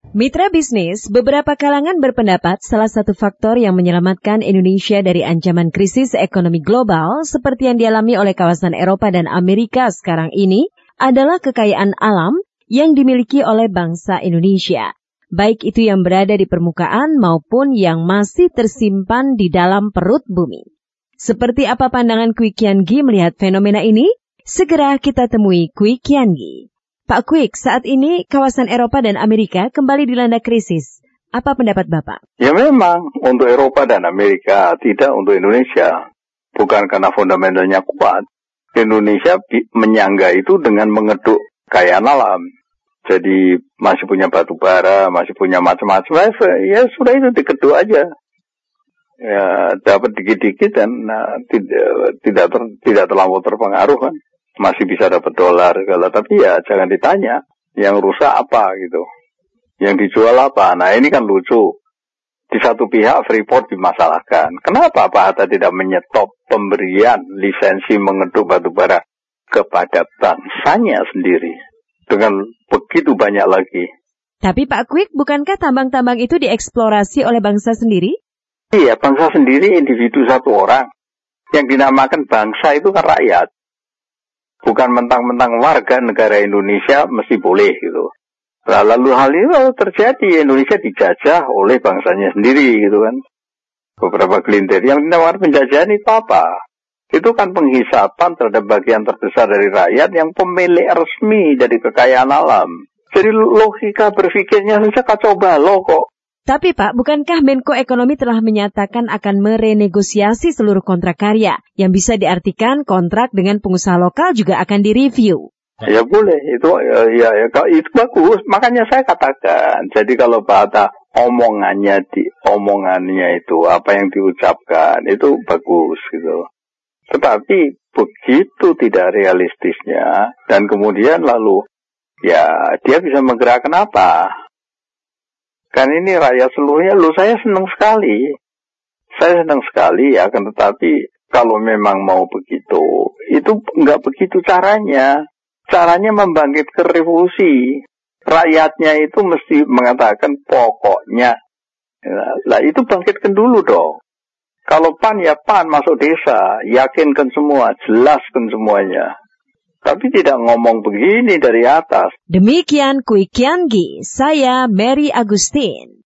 Mitra bisnis, beberapa kalangan berpendapat salah satu faktor yang menyelamatkan Indonesia dari ancaman krisis ekonomi global seperti yang dialami oleh kawasan Eropa dan Amerika sekarang ini adalah kekayaan alam yang dimiliki oleh bangsa Indonesia. Baik itu yang berada di permukaan maupun yang masih tersimpan di dalam perut bumi. Seperti apa pandangan Kwik Kian Gi melihat fenomena ini? Segera kita temui Kwik Kian Gi. Pak Kwik, saat ini kawasan Eropa dan Amerika kembali dilanda krisis. Apa pendapat Bapak? Ya memang, untuk Eropa dan Amerika, tidak untuk Indonesia. Bukan karena fundamentalnya kuat. Indonesia menyangga itu dengan mengeduk kekayaan alam. Jadi masih punya batu bara, masih punya macam-macam. Ya sudah itu dikeduk aja. Ya dapat dikit-dikit dan tidak terlampau terpengaruh kan. Masih bisa dapat dolar segala, tapi ya jangan ditanya yang rusak apa gitu, yang dijual apa. Nah ini kan lucu, di satu pihak Freeport dimasalahkan, kenapa Pak Hatta tidak menyetop pemberian lisensi mengeduk batubara kepada bangsanya sendiri dengan begitu banyak lagi. Tapi Pak Kwik, bukankah tambang-tambang itu dieksplorasi oleh bangsa sendiri? Iya, bangsa sendiri, individu satu orang. Yang dinamakan bangsa itu kan rakyat. Bukan mentang-mentang warga negara Indonesia mesti boleh gitu. Lalu hal ini terjadi, Indonesia dijajah oleh bangsanya sendiri gitu kan. Beberapa gelintir yang dinamakan penjajahan itu apa? Itu kan penghisapan terhadap bagian terbesar dari rakyat yang pemilik resmi dari kekayaan alam. Jadi logika berpikirnya saja kacau balau kok. Tapi Pak, bukankah Menko Ekonomi telah menyatakan akan merenegosiasi seluruh kontrak karya, yang bisa diartikan kontrak dengan pengusaha lokal juga akan direview? Ya boleh, itu bagus. Makanya saya katakan, jadi kalau Pak Hatta omongannya itu apa yang diucapkan itu bagus gitu. Tetapi begitu tidak realistisnya dan kemudian lalu ya dia bisa menggerakkan apa? Kan ini rakyat seluruhnya, saya senang sekali. Saya senang sekali, akan tetapi kalau memang mau begitu, itu nggak begitu caranya. Caranya membangkitkan revolusi. Rakyatnya itu mesti mengatakan pokoknya. Lah itu bangkitkan dulu dong. Kalau PAN ya PAN masuk desa, yakinkan semua, jelaskan semuanya. Tapi tidak ngomong begini dari atas. Demikian Kwik Kian Gi, saya Mary Agustin.